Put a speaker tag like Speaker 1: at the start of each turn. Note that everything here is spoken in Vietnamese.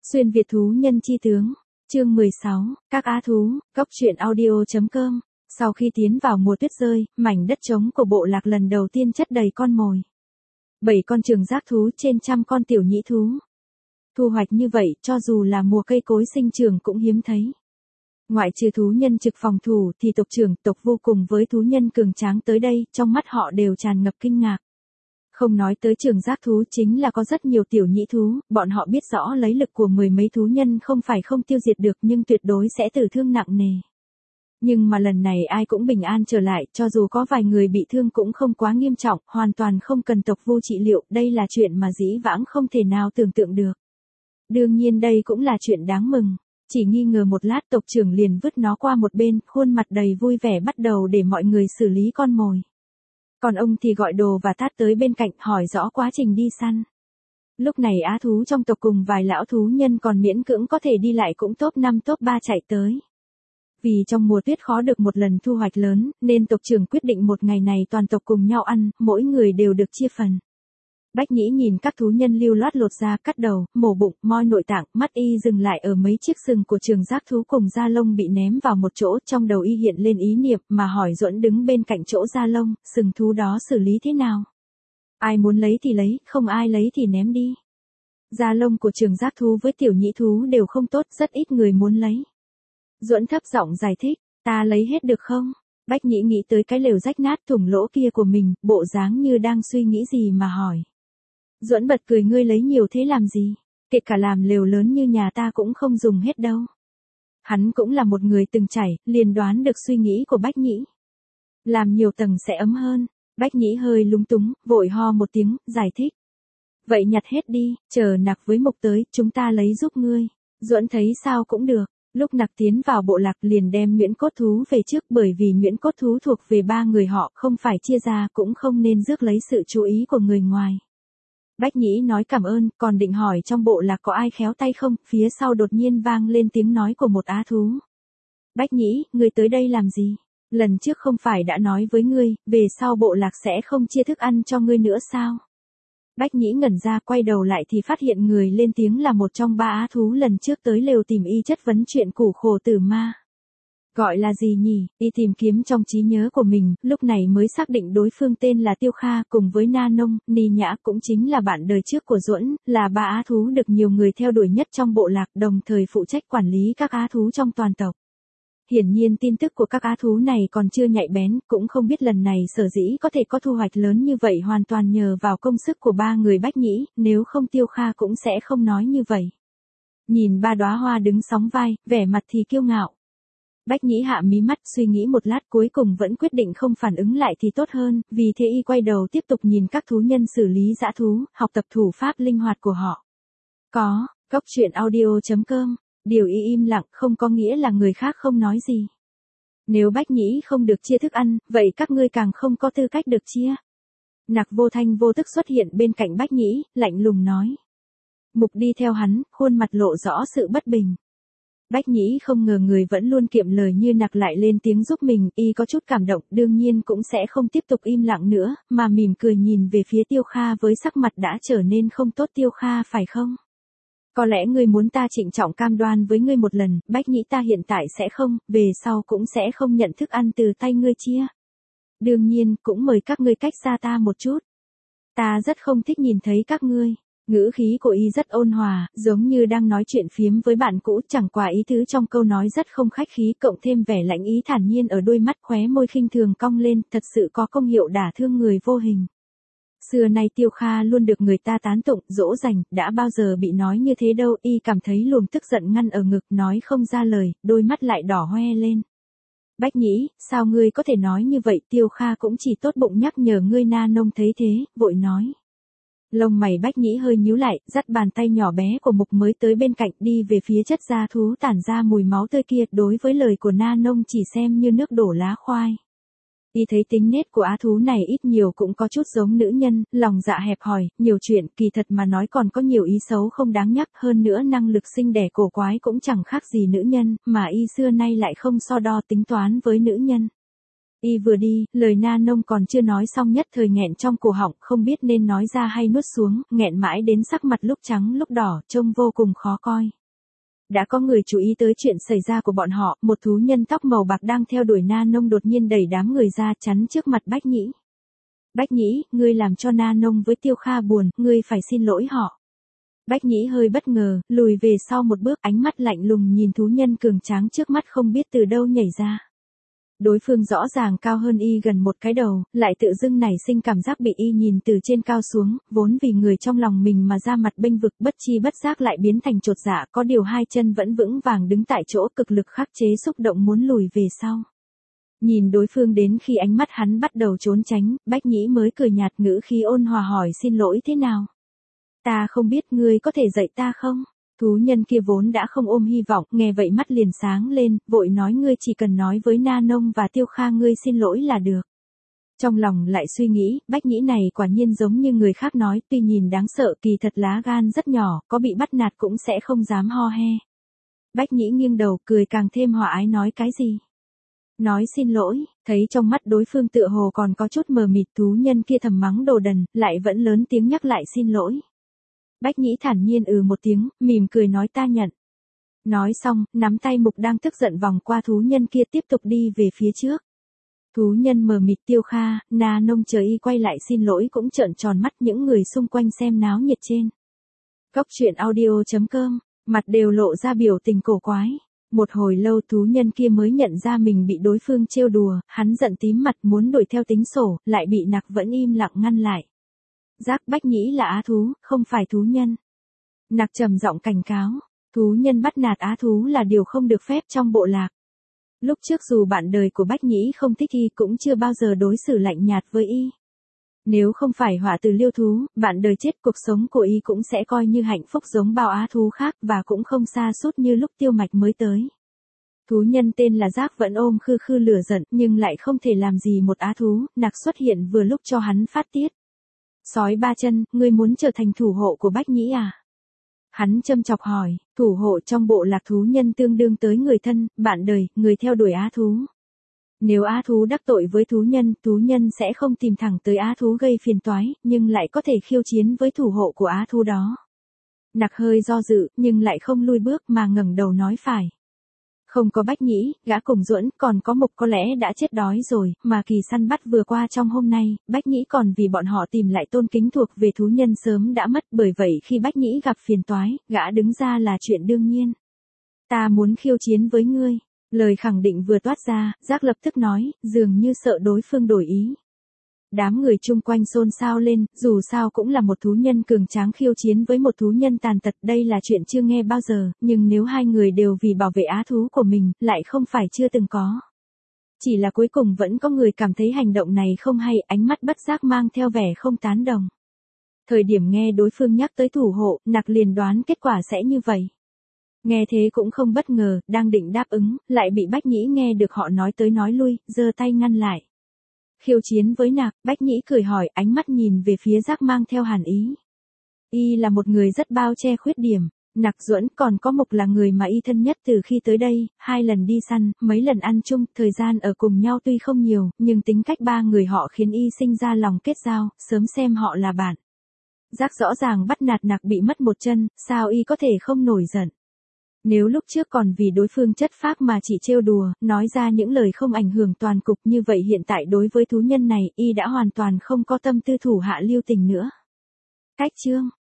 Speaker 1: Xuyên Việt thú nhân chi tướng, chương 16, các á thú, góc truyện audio.com. Sau khi tiến vào mùa tuyết rơi, mảnh đất trống của bộ lạc lần đầu tiên chất đầy con mồi. 7 con trường giác thú trên trăm con tiểu nhĩ thú. Thu hoạch như vậy, cho dù là mùa cây cối sinh trưởng cũng hiếm thấy. Ngoại trừ thú nhân trực phòng thủ thì tộc trưởng tộc vô cùng với thú nhân cường tráng tới đây, trong mắt họ đều tràn ngập kinh ngạc. Không nói tới trường giác thú chính là có rất nhiều tiểu nhĩ thú, bọn họ biết rõ lấy lực của mười mấy thú nhân không phải không tiêu diệt được nhưng tuyệt đối sẽ tử thương nặng nề. Nhưng mà lần này ai cũng bình an trở lại, cho dù có vài người bị thương cũng không quá nghiêm trọng, hoàn toàn không cần tộc vô trị liệu, đây là chuyện mà dĩ vãng không thể nào tưởng tượng được. Đương nhiên đây cũng là chuyện đáng mừng. Chỉ nghi ngờ một lát tộc trưởng liền vứt nó qua một bên, khuôn mặt đầy vui vẻ bắt đầu để mọi người xử lý con mồi. Còn ông thì gọi Đồ và Tát tới bên cạnh hỏi rõ quá trình đi săn. Lúc này á thú trong tộc cùng vài lão thú nhân còn miễn cưỡng có thể đi lại cũng top 5 top 3 chạy tới. Vì trong mùa tuyết khó được một lần thu hoạch lớn, nên tộc trưởng quyết định một ngày này toàn tộc cùng nhau ăn, mỗi người đều được chia phần. Bách Nhĩ nhìn các thú nhân lưu loát lột da, cắt đầu, mổ bụng, moi nội tạng, mắt y dừng lại ở mấy chiếc sừng của trường giác thú cùng da lông bị ném vào một chỗ, trong đầu y hiện lên ý niệm mà hỏi Duẫn đứng bên cạnh chỗ da lông, sừng thú đó xử lý thế nào? Ai muốn lấy thì lấy, không ai lấy thì ném đi. Da lông của trường giác thú với tiểu nhĩ thú đều không tốt, rất ít người muốn lấy. Duẫn thấp giọng giải thích, ta lấy hết được không? Bách Nhĩ nghĩ tới cái lều rách nát thủng lỗ kia của mình, bộ dáng như đang suy nghĩ gì mà hỏi. Duẫn bật cười, ngươi lấy nhiều thế làm gì? Kể cả làm lều lớn như nhà ta cũng không dùng hết đâu. Hắn cũng là một người từng trải, liền đoán được suy nghĩ của Bách Nhĩ. Làm nhiều tầng sẽ ấm hơn. Bách Nhĩ hơi lúng túng, vội ho một tiếng, giải thích. Vậy nhặt hết đi, chờ Nặc với Mục tới, chúng ta lấy giúp ngươi. Duẫn thấy sao cũng được. Lúc Nặc tiến vào bộ lạc liền đem nhuyễn cốt thú về trước, bởi vì nhuyễn cốt thú thuộc về ba người họ, không phải chia ra, cũng không nên rước lấy sự chú ý của người ngoài. Bách Nhĩ nói cảm ơn, còn định hỏi trong bộ lạc có ai khéo tay không, phía sau đột nhiên vang lên tiếng nói của một á thú. Bách Nhĩ, ngươi tới đây làm gì? Lần trước không phải đã nói với ngươi, về sau bộ lạc sẽ không chia thức ăn cho ngươi nữa sao? Bách Nhĩ ngẩn ra, quay đầu lại thì phát hiện người lên tiếng là một trong ba á thú lần trước tới lều tìm y chất vấn chuyện củ khổ tử ma. Gọi là gì nhỉ? Y tìm kiếm trong trí nhớ của mình, lúc này mới xác định đối phương tên là Tiêu Kha, cùng với Na Nông, Ni Nhã cũng chính là bạn đời trước của Duẫn, là ba á thú được nhiều người theo đuổi nhất trong bộ lạc, đồng thời phụ trách quản lý các á thú trong toàn tộc. Hiển nhiên tin tức của các á thú này còn chưa nhạy bén, cũng không biết lần này sở dĩ có thể có thu hoạch lớn như vậy hoàn toàn nhờ vào công sức của ba người Bách Nhĩ, nếu không Tiêu Kha cũng sẽ không nói như vậy. Nhìn ba đóa hoa đứng sóng vai, vẻ mặt thì kiêu ngạo. Bách Nhĩ hạ mí mắt suy nghĩ một lát, cuối cùng vẫn quyết định không phản ứng lại thì tốt hơn, vì thế y quay đầu tiếp tục nhìn các thú nhân xử lý dã thú, học tập thủ pháp linh hoạt của họ. Có, góc truyện audio.com, điều y im lặng không có nghĩa là người khác không nói gì. Nếu Bách Nhĩ không được chia thức ăn, vậy các ngươi càng không có tư cách được chia. Nặc vô thanh vô tức xuất hiện bên cạnh Bách Nhĩ, lạnh lùng nói. Mục đi theo hắn, khuôn mặt lộ rõ sự bất bình. Bách Nhĩ không ngờ người vẫn luôn kiệm lời như Nặc lại lên tiếng giúp mình, y có chút cảm động, đương nhiên cũng sẽ không tiếp tục im lặng nữa, mà mỉm cười nhìn về phía Tiêu Kha với sắc mặt đã trở nên không tốt. Tiêu Kha phải không? Có lẽ ngươi muốn ta trịnh trọng cam đoan với ngươi một lần, Bách Nhĩ ta hiện tại sẽ không, về sau cũng sẽ không nhận thức ăn từ tay ngươi chia. Đương nhiên, cũng mời các ngươi cách xa ta một chút. Ta rất không thích nhìn thấy các ngươi. Ngữ khí của y rất ôn hòa, giống như đang nói chuyện phiếm với bạn cũ, chẳng qua ý tứ trong câu nói rất không khách khí, cộng thêm vẻ lãnh ý thản nhiên ở đôi mắt, khóe môi khinh thường cong lên, thật sự có công hiệu đả thương người vô hình. Xưa nay Tiêu Kha luôn được người ta tán tụng, dỗ dành, đã bao giờ bị nói như thế đâu, y cảm thấy luồng tức giận ngăn ở ngực, nói không ra lời, đôi mắt lại đỏ hoe lên. Bách Nhĩ, sao ngươi có thể nói như vậy? Tiêu Kha cũng chỉ tốt bụng nhắc nhở ngươi. Na Nông thấy thế, vội nói. Lông mày Bách Nhĩ hơi nhíu lại, dắt bàn tay nhỏ bé của Mục mới tới bên cạnh, đi về phía chất da thú tản ra mùi máu tươi kia, đối với lời của Na Nông chỉ xem như nước đổ lá khoai. Y thấy tính nết của á thú này ít nhiều cũng có chút giống nữ nhân, lòng dạ hẹp hòi, nhiều chuyện, kỳ thật mà nói còn có nhiều ý xấu không đáng nhắc, hơn nữa năng lực sinh đẻ cổ quái cũng chẳng khác gì nữ nhân, mà y xưa nay lại không so đo tính toán với nữ nhân. Y vừa đi, lời Na Nông còn chưa nói xong nhất thời nghẹn trong cổ họng, không biết nên nói ra hay nuốt xuống, nghẹn mãi đến sắc mặt lúc trắng lúc đỏ, trông vô cùng khó coi. Đã có người chú ý tới chuyện xảy ra của bọn họ, một thú nhân tóc màu bạc đang theo đuổi Na Nông đột nhiên đẩy đám người ra chắn trước mặt Bách Nhĩ. Bách Nhĩ, ngươi làm cho Na Nông với Tiêu Kha buồn, ngươi phải xin lỗi họ. Bách Nhĩ hơi bất ngờ, lùi về sau một bước, ánh mắt lạnh lùng nhìn thú nhân cường tráng trước mắt không biết từ đâu nhảy ra. Đối phương rõ ràng cao hơn y gần một cái đầu, lại tự dưng nảy sinh cảm giác bị y nhìn từ trên cao xuống, vốn vì người trong lòng mình mà ra mặt bênh vực bất chi bất giác lại biến thành chột dạ, có điều hai chân vẫn vững vàng đứng tại chỗ, cực lực khắc chế xúc động muốn lùi về sau. Nhìn đối phương đến khi ánh mắt hắn bắt đầu trốn tránh, Bách Nhĩ mới cười nhạt, ngữ khí ôn hòa hỏi, xin lỗi thế nào? Ta không biết, ngươi có thể dạy ta không? Thú nhân kia vốn đã không ôm hy vọng, nghe vậy mắt liền sáng lên, vội nói, ngươi chỉ cần nói với Na Nông và Tiêu Kha ngươi xin lỗi là được. Trong lòng lại suy nghĩ, Bách Nhĩ này quả nhiên giống như người khác nói, tuy nhìn đáng sợ, kỳ thật lá gan rất nhỏ, có bị bắt nạt cũng sẽ không dám ho he. Bách Nhĩ nghiêng đầu, cười càng thêm hòa ái, nói cái gì? Nói xin lỗi, thấy trong mắt đối phương tựa hồ còn có chút mờ mịt, thú nhân kia thầm mắng đồ đần, lại vẫn lớn tiếng nhắc lại xin lỗi. Bách Nhĩ thản nhiên một tiếng, mỉm cười nói, ta nhận. Nói xong, nắm tay Mục đang tức giận vòng qua thú nhân kia tiếp tục đi về phía trước. Thú nhân mờ mịt, Tiêu Kha, Na Nông chờ y quay lại xin lỗi cũng trợn tròn mắt, những người xung quanh xem náo nhiệt trên Góc truyện audio.com, mặt đều lộ ra biểu tình cổ quái. Một hồi lâu thú nhân kia mới nhận ra mình bị đối phương trêu đùa, hắn giận tím mặt muốn đuổi theo tính sổ, lại bị Nặc vẫn im lặng ngăn lại. Giác, Bách Nhĩ là á thú, không phải thú nhân. Nặc trầm giọng cảnh cáo, thú nhân bắt nạt á thú là điều không được phép trong bộ lạc. Lúc trước dù bạn đời của Bách Nhĩ không thích y cũng chưa bao giờ đối xử lạnh nhạt với y. Nếu không phải họa từ liêu thú, bạn đời chết, cuộc sống của y cũng sẽ coi như hạnh phúc giống bao á thú khác và cũng không sa sút như lúc Tiêu Mạch mới tới. Thú nhân tên là Giác vẫn ôm khư khư lửa giận nhưng lại không thể làm gì một á thú, Nặc xuất hiện vừa lúc cho hắn phát tiết. Sói ba chân, ngươi muốn trở thành thủ hộ của Bách Nhĩ à? Hắn châm chọc hỏi, thủ hộ trong bộ lạc thú nhân tương đương tới người thân, bạn đời, người theo đuổi á thú. Nếu á thú đắc tội với thú nhân sẽ không tìm thẳng tới á thú gây phiền toái, nhưng lại có thể khiêu chiến với thủ hộ của á thú đó. Nặc hơi do dự, nhưng lại không lui bước mà ngẩng đầu nói phải. Không có Bách Nhĩ, gã cùng Duẫn, còn có Mục có lẽ đã chết đói rồi, mà kỳ săn bắt vừa qua trong hôm nay, Bách Nhĩ còn vì bọn họ tìm lại tôn kính thuộc về thú nhân sớm đã mất, bởi vậy khi Bách Nhĩ gặp phiền toái, gã đứng ra là chuyện đương nhiên. Ta muốn khiêu chiến với ngươi. Lời khẳng định vừa toát ra, Giác lập tức nói, dường như sợ đối phương đổi ý. Đám người chung quanh xôn xao lên, dù sao cũng là một thú nhân cường tráng khiêu chiến với một thú nhân tàn tật, đây là chuyện chưa nghe bao giờ, nhưng nếu hai người đều vì bảo vệ á thú của mình, lại không phải chưa từng có. Chỉ là cuối cùng vẫn có người cảm thấy hành động này không hay, ánh mắt bất giác mang theo vẻ không tán đồng. Thời điểm nghe đối phương nhắc tới thủ hộ, Nặc liền đoán kết quả sẽ như vậy. Nghe thế cũng không bất ngờ, đang định đáp ứng, lại bị Bách Nhĩ nghe được họ nói tới nói lui, giơ tay ngăn lại. Khiêu chiến với Nặc, Bách Nhĩ cười hỏi, ánh mắt nhìn về phía Giác mang theo hàn ý. Y là một người rất bao che khuyết điểm, Nặc, Duẫn, còn có Mục là người mà y thân nhất từ khi tới đây, 2 lần đi săn, mấy lần ăn chung, thời gian ở cùng nhau tuy không nhiều, nhưng tính cách ba người họ khiến y sinh ra lòng kết giao, sớm xem họ là bạn. Giác rõ ràng bắt nạt Nặc bị mất một chân, sao y có thể không nổi giận. Nếu lúc trước còn vì đối phương chất phác mà chỉ trêu đùa, nói ra những lời không ảnh hưởng toàn cục, như vậy hiện tại đối với thú nhân này, y đã hoàn toàn không có tâm tư thủ hạ lưu tình nữa. Cách chương